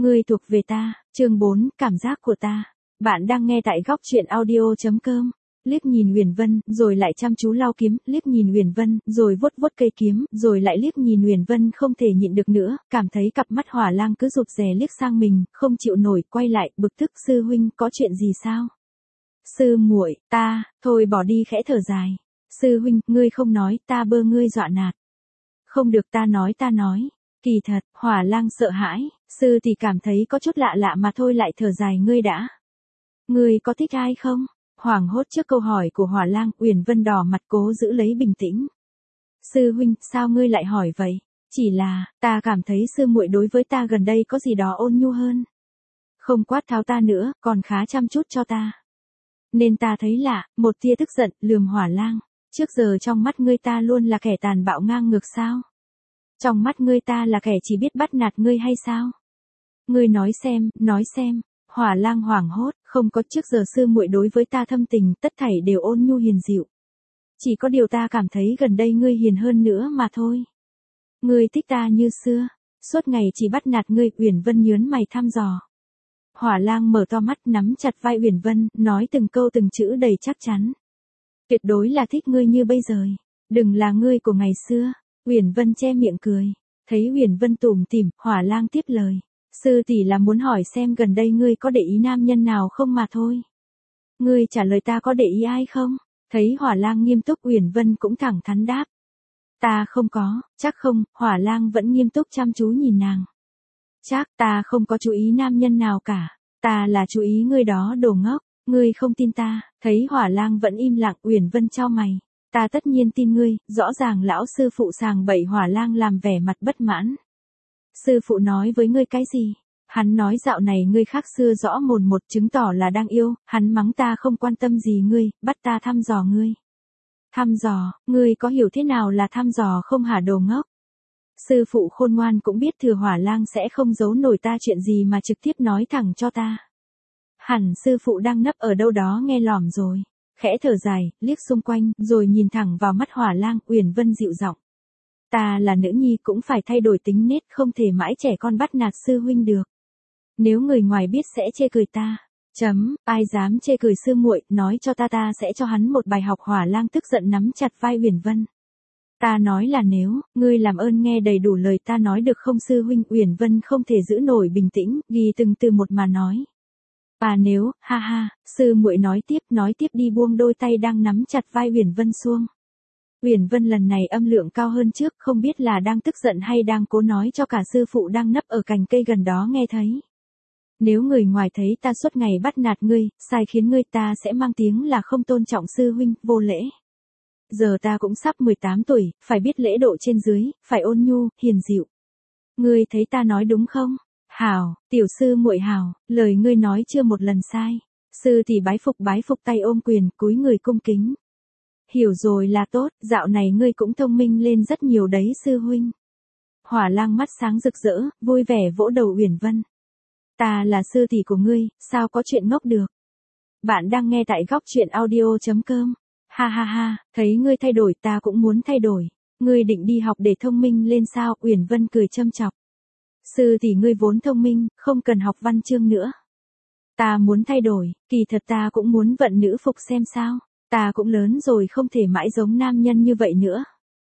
Ngươi thuộc về ta, chương 4, cảm giác của ta. Bạn đang nghe tại góc truyện audio.com. Liếc nhìn Uyển Vân, rồi lại chăm chú lau kiếm, liếc nhìn Uyển Vân, rồi vuốt vuốt cây kiếm, rồi lại liếc nhìn Uyển Vân, không thể nhịn được nữa, cảm thấy cặp mắt Hỏa Lang cứ rụt rè liếc sang mình, không chịu nổi, quay lại, bực tức, sư huynh, có chuyện gì sao? Sư muội, thôi bỏ đi, khẽ thở dài. Sư huynh, ngươi không nói, ta bơ ngươi dọa nạt. Không được, ta nói. Kỳ thật, Hỏa Lang sợ hãi, sư thì cảm thấy có chút lạ lạ mà thôi, lại thở dài. Ngươi đã. Ngươi có thích ai không? Hoảng hốt trước câu hỏi của Hỏa Lang, Uyển Vân đỏ mặt cố giữ lấy bình tĩnh. Sư huynh, sao ngươi lại hỏi vậy? Chỉ là, ta cảm thấy sư muội đối với ta gần đây có gì đó ôn nhu hơn. Không quát tháo ta nữa, còn khá chăm chút cho ta. Nên ta thấy lạ, một tia tức giận, lườm Hỏa Lang. Trước giờ trong mắt ngươi ta luôn là kẻ tàn bạo ngang ngược sao? Trong mắt ngươi ta là kẻ chỉ biết bắt nạt ngươi hay sao? Ngươi nói xem. Hỏa Lang hoảng hốt, không có, trước giờ sư muội đối với ta thâm tình, tất thảy đều ôn nhu hiền dịu. Chỉ có điều ta cảm thấy gần đây ngươi hiền hơn nữa mà thôi. Ngươi thích ta như xưa, suốt ngày chỉ bắt nạt ngươi. Uyển Vân nhớn mày thăm dò. Hỏa Lang mở to mắt, nắm chặt vai Uyển Vân, nói từng câu từng chữ đầy chắc chắn. Tuyệt đối là thích ngươi như bây giờ, đừng là ngươi của ngày xưa. Uyển Vân che miệng cười, thấy Uyển Vân tủm tỉm, Hỏa Lang tiếp lời. Sư tỷ là muốn hỏi xem gần đây ngươi có để ý nam nhân nào không mà thôi. Ngươi trả lời ta có để ý ai không? Thấy Hỏa Lang nghiêm túc, Uyển Vân cũng thẳng thắn đáp. Ta không có, chắc không? Hỏa Lang vẫn nghiêm túc chăm chú nhìn nàng. Chắc, ta không có chú ý nam nhân nào cả. Ta là chú ý ngươi đó, đồ ngốc. Ngươi không tin ta? Thấy Hỏa Lang vẫn im lặng, Uyển Vân chau mày. Ta tất nhiên tin ngươi, rõ ràng lão sư phụ sàng bậy. Hỏa Lang làm vẻ mặt bất mãn. Sư phụ nói với ngươi cái gì? Hắn nói dạo này ngươi khác xưa rõ mồn một, chứng tỏ là đang yêu. Hắn mắng ta không quan tâm gì ngươi, bắt ta thăm dò ngươi. Thăm dò, ngươi có hiểu thế nào là thăm dò không hả, đồ ngốc? Sư phụ khôn ngoan cũng biết thừa Hỏa Lang sẽ không giấu nổi ta chuyện gì mà trực tiếp nói thẳng cho ta. Hẳn sư phụ đang nấp ở đâu đó nghe lỏm rồi. Khẽ thở dài, liếc xung quanh, rồi nhìn thẳng vào mắt Hỏa Lang. Uyển Vân dịu giọng. Ta là nữ nhi cũng phải thay đổi tính nết, không thể mãi trẻ con bắt nạt sư huynh được. Nếu người ngoài biết sẽ chê cười ta. Ai dám chê cười sư muội, nói cho ta sẽ cho hắn một bài học. Hỏa Lang tức giận nắm chặt vai Uyển Vân. Ta nói là nếu, ngươi làm ơn nghe đầy đủ lời ta nói được không sư huynh? Uyển Vân không thể giữ nổi bình tĩnh, ghi từng từ một mà nói. Nếu, ha, sư muội nói tiếp đi, buông đôi tay đang nắm chặt vai Uyển Vân xuông. Uyển Vân lần này âm lượng cao hơn trước, không biết là đang tức giận hay đang cố nói cho cả sư phụ đang nấp ở cành cây gần đó nghe thấy. Nếu người ngoài thấy ta suốt ngày bắt nạt ngươi, sai khiến ngươi, ta sẽ mang tiếng là không tôn trọng sư huynh, vô lễ. Giờ ta cũng sắp 18 tuổi, phải biết lễ độ trên dưới, phải ôn nhu, hiền dịu. Ngươi thấy ta nói đúng không? Hảo, tiểu sư muội hảo, lời ngươi nói chưa một lần sai. Sư thì bái phục tay ôm quyền, cúi người cung kính. Hiểu rồi là tốt, dạo này ngươi cũng thông minh lên rất nhiều đấy sư huynh. Hỏa Lang mắt sáng rực rỡ, vui vẻ vỗ đầu Uyển Vân. Ta là sư tỷ của ngươi, sao có chuyện ngốc được. Bạn đang nghe tại góc truyện audio.com. Ha, thấy ngươi thay đổi ta cũng muốn thay đổi. Ngươi định đi học để thông minh lên sao? Uyển Vân cười châm chọc. Sư tỷ ngươi vốn thông minh, không cần học văn chương nữa. Ta muốn thay đổi, kỳ thật ta cũng muốn vận nữ phục xem sao. Ta cũng lớn rồi, không thể mãi giống nam nhân như vậy nữa.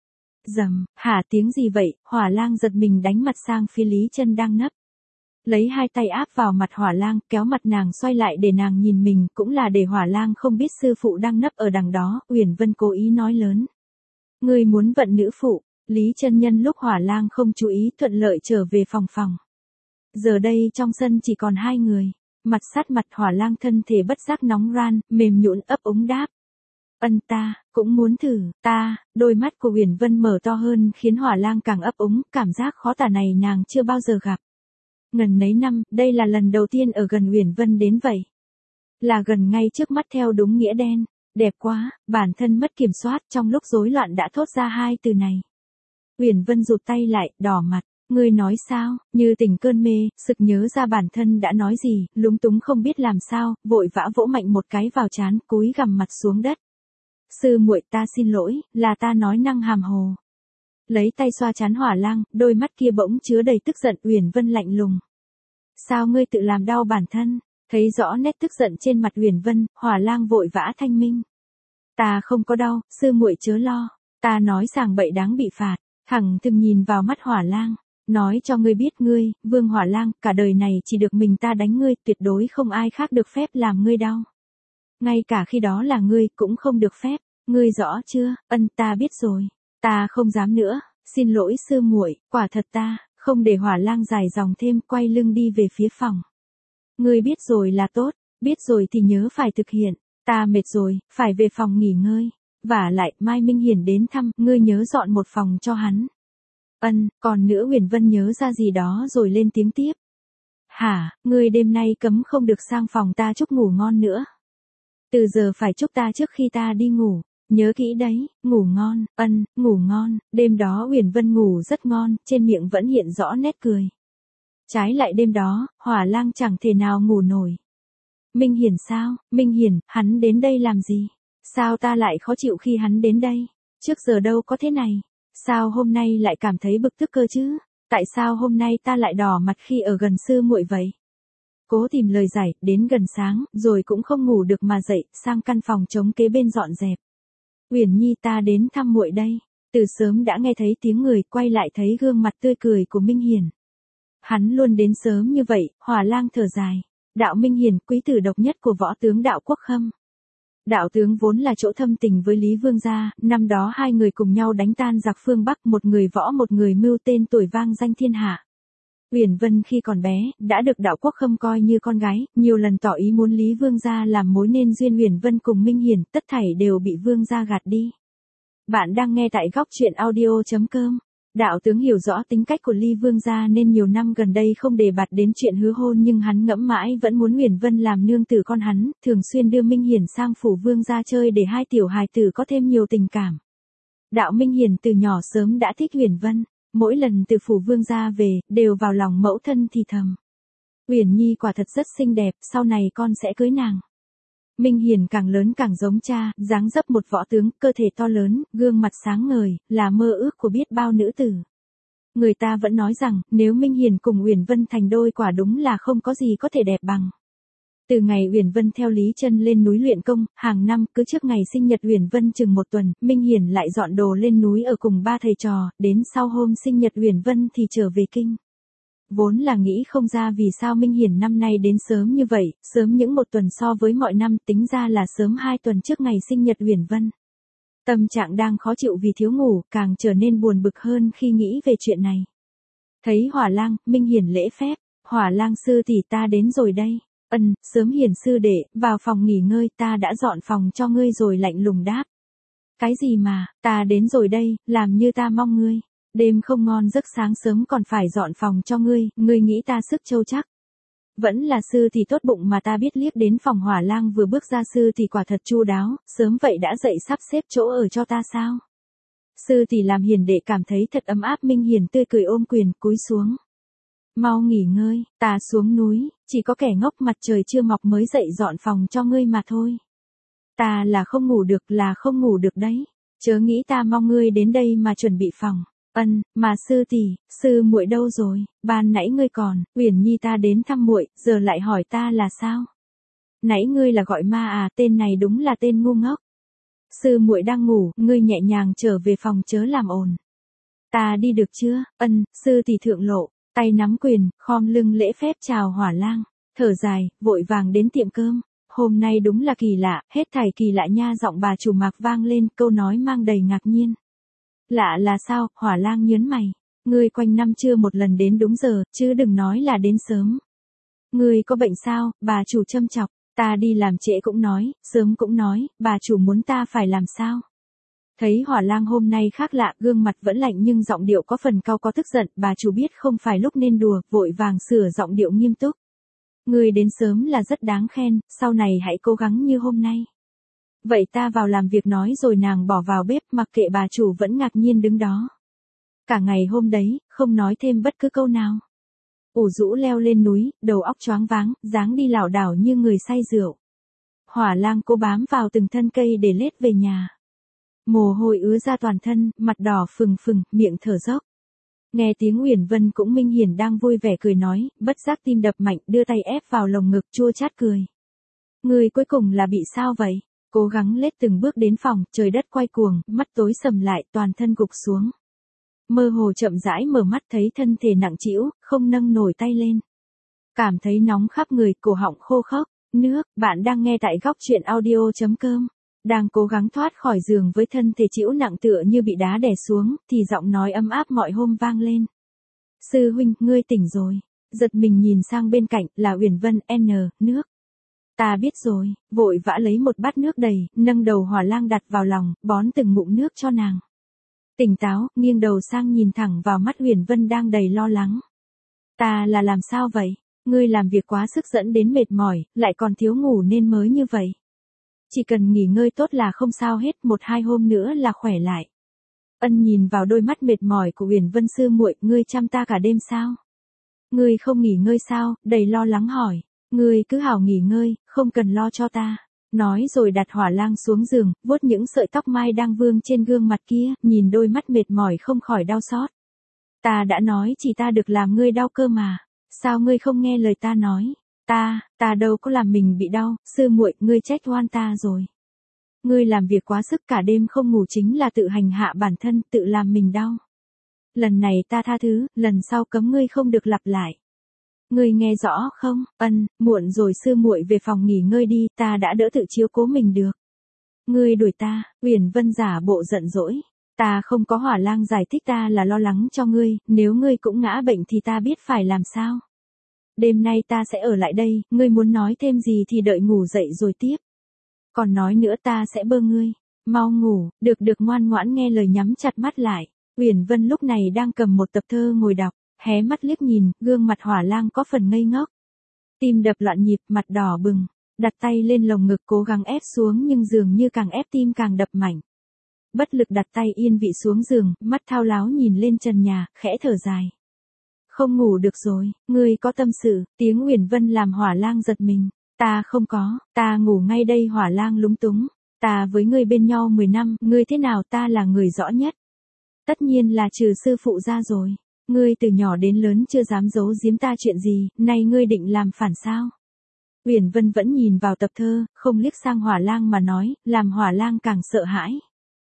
Hả, tiếng gì vậy? Hỏa Lang giật mình đánh mặt sang phía Lý Chân đang nấp. Lấy hai tay áp vào mặt Hỏa Lang, kéo mặt nàng xoay lại để nàng nhìn mình, cũng là để Hỏa Lang không biết sư phụ đang nấp ở đằng đó. Uyển Vân cố ý nói lớn. Ngươi muốn vận nữ phụ? Lý Chân nhân lúc Hỏa Lang không chú ý thuận lợi trở về phòng. Giờ đây trong sân chỉ còn hai người. Mặt sát mặt, Hỏa Lang thân thể bất giác nóng ran, mềm nhũn ấp úng đáp. Ta cũng muốn thử. Đôi mắt của Uyển Vân mở to hơn khiến Hỏa Lang càng ấp úng, cảm giác khó tả này nàng chưa bao giờ gặp. Ngần nấy năm, đây là lần đầu tiên ở gần Uyển Vân đến vậy. Là gần ngay trước mắt theo đúng nghĩa đen. Đẹp quá, bản thân mất kiểm soát, trong lúc rối loạn đã thốt ra hai từ này. Uyển Vân rụt tay lại, đỏ mặt. Ngươi nói sao? Như tỉnh cơn mê, sực nhớ ra bản thân đã nói gì, lúng túng không biết làm sao, vội vã vỗ mạnh một cái vào trán, cúi gằm mặt xuống đất. Sư muội, ta xin lỗi, là ta nói năng hàm hồ. Lấy tay xoa trán Hỏa Lang, đôi mắt kia bỗng chứa đầy tức giận. Uyển Vân lạnh lùng. sao ngươi tự làm đau bản thân? Thấy rõ nét tức giận trên mặt Uyển Vân, Hỏa Lang vội vã thanh minh. Ta không có đau, sư muội chớ lo, ta nói sàng bậy đáng bị phạt. Thẳng thừng nhìn vào mắt Hỏa Lang, nói cho ngươi biết ngươi, Vương Hỏa Lang, cả đời này chỉ được mình ta đánh ngươi, tuyệt đối không ai khác được phép làm ngươi đau. Ngay cả khi đó là ngươi cũng không được phép, ngươi rõ chưa? Ân, ta biết rồi, ta không dám nữa, xin lỗi sư muội, quả thật ta không để Hỏa Lang dài dòng thêm, quay lưng đi về phía phòng. Ngươi biết rồi là tốt, biết rồi thì nhớ phải thực hiện, ta mệt rồi, phải về phòng nghỉ ngơi. Vả lại, mai Minh Hiển đến thăm, ngươi nhớ dọn một phòng cho hắn. Ân, còn nữa Uyển Vân nhớ ra gì đó rồi lên tiếng tiếp. Hả, ngươi đêm nay cấm không được sang phòng ta chúc ngủ ngon nữa. Từ giờ phải chúc ta trước khi ta đi ngủ, nhớ kỹ đấy, ngủ ngon, ân, ngủ ngon. Đêm đó Uyển Vân ngủ rất ngon, trên miệng vẫn hiện rõ nét cười. Trái lại đêm đó, Hỏa Lang chẳng thể nào ngủ nổi. Minh Hiển sao, Minh Hiển, hắn đến đây làm gì? Sao ta lại khó chịu khi hắn đến đây? Trước giờ đâu có thế này. Sao hôm nay lại cảm thấy bực tức cơ chứ? Tại sao hôm nay ta lại đỏ mặt khi ở gần sư muội vậy? Cố tìm lời giải, đến gần sáng, rồi cũng không ngủ được mà dậy, sang căn phòng trống kế bên dọn dẹp. Uyển Nhi, ta đến thăm muội đây. Từ sớm đã nghe thấy tiếng người, quay lại thấy gương mặt tươi cười của Minh Hiển. Hắn luôn đến sớm như vậy, Hỏa Lang thở dài. Đạo Minh Hiển, quý tử độc nhất của võ tướng Đạo Quốc Khâm. Đạo tướng vốn là chỗ thâm tình với Lý Vương gia, năm đó hai người cùng nhau đánh tan giặc phương Bắc, một người võ một người mưu, tên tuổi vang danh thiên hạ. Uyển Vân khi còn bé, đã được Đạo Quốc Khâm coi như con gái, nhiều lần tỏ ý muốn Lý Vương gia làm mối nên duyên Uyển Vân cùng Minh Hiển, tất thảy đều bị Vương gia gạt đi. Bạn đang nghe tại góc truyện audio.com. Đạo tướng hiểu rõ tính cách của Lý Vương gia nên nhiều năm gần đây không đề bạt đến chuyện hứa hôn, nhưng hắn ngẫm mãi vẫn muốn Uyển Vân làm nương tử con hắn, thường xuyên đưa Minh Hiển sang phủ Vương gia chơi để hai tiểu hài tử có thêm nhiều tình cảm. Đạo Minh Hiển từ nhỏ sớm đã thích Uyển Vân, mỗi lần từ phủ Vương gia về, đều vào lòng mẫu thân thì thầm. Uyển Nhi quả thật rất xinh đẹp, sau này con sẽ cưới nàng. Minh Hiển càng lớn càng giống cha, dáng dấp một võ tướng, cơ thể to lớn, gương mặt sáng ngời, là mơ ước của biết bao nữ tử. Người ta vẫn nói rằng, nếu Minh Hiển cùng Uyển Vân thành đôi quả đúng là không có gì có thể đẹp bằng. Từ ngày Uyển Vân theo Lý Chân lên núi luyện công, hàng năm cứ trước ngày sinh nhật Uyển Vân chừng một tuần, Minh Hiển lại dọn đồ lên núi ở cùng ba thầy trò, đến sau hôm sinh nhật Uyển Vân thì trở về kinh. Vốn là nghĩ không ra vì sao Minh Hiển năm nay đến sớm như vậy, sớm những một tuần so với mọi năm, tính ra là sớm 2 tuần trước ngày sinh nhật Uyển Vân. Tâm trạng đang khó chịu vì thiếu ngủ, càng trở nên buồn bực hơn khi nghĩ về chuyện này. Thấy Hỏa Lang, Minh Hiển lễ phép, Hỏa Lang sư tỷ, ta đến rồi đây. Ân, sớm Hiển sư đệ, vào phòng nghỉ ngơi, ta đã dọn phòng cho ngươi rồi, lạnh lùng đáp. Cái gì mà, ta đến rồi đây, làm như ta mong ngươi. Đêm không ngon giấc, sáng sớm còn phải dọn phòng cho ngươi, ngươi nghĩ ta sức trâu chắc. Vẫn là sư thì tốt bụng mà ta biết. Liếc đến phòng Hỏa Lang vừa bước ra, sư thì quả thật chu đáo, sớm vậy đã dậy sắp xếp chỗ ở cho ta sao? Sư thì làm hiền đệ cảm thấy thật ấm áp. Minh Hiển tươi cười ôm quyền, cúi xuống. Mau nghỉ ngơi, ta xuống núi, chỉ có kẻ ngốc mặt trời chưa mọc mới dậy dọn phòng cho ngươi mà thôi. Ta là không ngủ được đấy, chớ nghĩ ta mong ngươi đến đây mà chuẩn bị phòng. Ân, mà sư tỷ, sư muội đâu rồi? Ban nãy ngươi còn, Uyển Nhi ta đến thăm muội, giờ lại hỏi ta là sao? Nãy ngươi là gọi ma à? Tên này đúng là tên ngu ngốc. Sư muội đang ngủ, ngươi nhẹ nhàng trở về phòng chớ làm ồn. Ta đi được chưa? Ân, sư tỷ thượng lộ, tay nắm quyền, khom lưng lễ phép chào Hỏa Lang, thở dài, vội vàng đến tiệm cơm. Hôm nay đúng là kỳ lạ, hết thảy kỳ lạ nha. Giọng bà chủ Mạc vang lên, câu nói mang đầy ngạc nhiên. Lạ là sao? Hỏa Lang nhớn mày. Ngươi quanh năm chưa một lần đến đúng giờ, chứ đừng nói là đến sớm. Ngươi có bệnh sao? Bà chủ châm chọc. Ta đi làm trễ cũng nói, sớm cũng nói, bà chủ muốn ta phải làm sao? Thấy Hỏa Lang hôm nay khác lạ, gương mặt vẫn lạnh nhưng giọng điệu có phần cau có tức giận, bà chủ biết không phải lúc nên đùa, vội vàng sửa giọng điệu nghiêm túc. Ngươi đến sớm là rất đáng khen, sau này hãy cố gắng như hôm nay. Vậy ta vào làm việc, nói rồi nàng bỏ vào bếp, mặc kệ bà chủ vẫn ngạc nhiên đứng đó. Cả ngày hôm đấy, không nói thêm bất cứ câu nào. Ủ rũ leo lên núi, đầu óc choáng váng, dáng đi lảo đảo như người say rượu. Hỏa Lang cố bám vào từng thân cây để lết về nhà. Mồ hôi ứa ra toàn thân, mặt đỏ phừng phừng, miệng thở dốc. Nghe tiếng Uyển Vân cũng minh hiển đang vui vẻ cười nói, bất giác tim đập mạnh, đưa tay ép vào lồng ngực chua chát cười. Người cuối cùng là bị sao vậy? Cố gắng lết từng bước đến phòng, trời đất quay cuồng, mắt tối sầm lại, toàn thân gục xuống. Mơ hồ chậm rãi mở mắt thấy thân thể nặng trĩu, không nâng nổi tay lên. Cảm thấy nóng khắp người, cổ họng khô khốc. Nước, bạn đang nghe tại góc chuyện audio.com. Đang cố gắng thoát khỏi giường với thân thể trĩu nặng tựa như bị đá đè xuống, thì giọng nói ấm áp mọi hôm vang lên. Sư huynh, ngươi tỉnh rồi. Giật mình nhìn sang bên cạnh là Uyển Vân, nước. Ta biết rồi, vội vã lấy một bát nước đầy, nâng đầu Hỏa Lang đặt vào lòng, bón từng ngụm nước cho nàng. Tỉnh táo, nghiêng đầu sang nhìn thẳng vào mắt Uyển Vân đang đầy lo lắng. Ta là làm sao vậy? Ngươi làm việc quá sức dẫn đến mệt mỏi, lại còn thiếu ngủ nên mới như vậy. Chỉ cần nghỉ ngơi tốt là không sao hết, 1-2 hôm nữa là khỏe lại. Ân nhìn vào đôi mắt mệt mỏi của Uyển Vân, sư muội, ngươi chăm ta cả đêm sao? Ngươi không nghỉ ngơi sao? Đầy lo lắng hỏi. Ngươi cứ hảo nghỉ ngơi, không cần lo cho ta. Nói rồi đặt Hỏa Lang xuống giường, vuốt những sợi tóc mai đang vương trên gương mặt kia, nhìn đôi mắt mệt mỏi không khỏi đau xót. Ta đã nói chỉ ta được làm ngươi đau cơ mà. Sao ngươi không nghe lời ta nói? Ta đâu có làm mình bị đau, sư muội, ngươi trách oan ta rồi. Ngươi làm việc quá sức cả đêm không ngủ chính là tự hành hạ bản thân, tự làm mình đau. Lần này ta tha thứ, lần sau cấm ngươi không được lặp lại. Ngươi nghe rõ không? Ân, muộn rồi sư muội, về phòng nghỉ ngơi đi, ta đã đỡ tự chiếu cố mình được. Ngươi đuổi ta? Uyển Vân giả bộ giận dỗi. Ta không có. Hỏa Lang giải thích, ta là lo lắng cho ngươi, nếu ngươi cũng ngã bệnh thì ta biết phải làm sao. Đêm nay ta sẽ ở lại đây, ngươi muốn nói thêm gì thì đợi ngủ dậy rồi tiếp. Còn nói nữa ta sẽ bơ ngươi. Mau ngủ, được ngoan ngoãn nghe lời, nhắm chặt mắt lại. Uyển Vân lúc này đang cầm một tập thơ ngồi đọc, hé mắt liếc nhìn, gương mặt Hỏa Lang có phần ngây ngốc. Tim đập loạn nhịp, mặt đỏ bừng, đặt tay lên lồng ngực cố gắng ép xuống nhưng dường như càng ép tim càng đập mạnh. Bất lực đặt tay yên vị xuống giường, mắt thao láo nhìn lên trần nhà, khẽ thở dài. Không ngủ được rồi, ngươi có tâm sự? Tiếng Uyển Vân làm Hỏa Lang giật mình. Ta không có, ta ngủ ngay đây. Hỏa Lang lúng túng. Ta với ngươi bên nhau 10 năm, ngươi thế nào ta là người rõ nhất. Tất nhiên là trừ sư phụ ra rồi. Ngươi từ nhỏ đến lớn chưa dám giấu giếm ta chuyện gì, nay ngươi định làm phản sao? Uyển Vân vẫn nhìn vào tập thơ, không liếc sang Hỏa Lang mà nói, làm Hỏa Lang càng sợ hãi.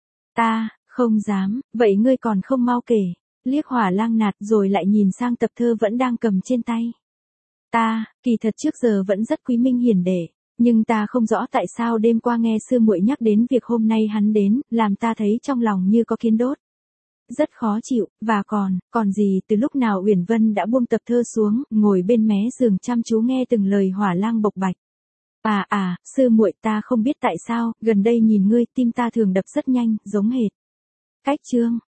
Ta, không dám, vậy ngươi còn không mau kể. Liếc Hỏa Lang nạt rồi lại nhìn sang tập thơ vẫn đang cầm trên tay. Ta, kỳ thật trước giờ vẫn rất quý Minh Hiển Đệ, nhưng ta không rõ tại sao đêm qua nghe sư muội nhắc đến việc hôm nay hắn đến, làm ta thấy trong lòng như có kiến đốt. Rất khó chịu, và còn gì? Từ lúc nào Uyển Vân đã buông tập thơ xuống, ngồi bên mé giường chăm chú nghe từng lời Hỏa Lang bộc bạch. Sư muội, ta không biết tại sao, gần đây nhìn ngươi, tim ta thường đập rất nhanh, giống hệt. Cách chương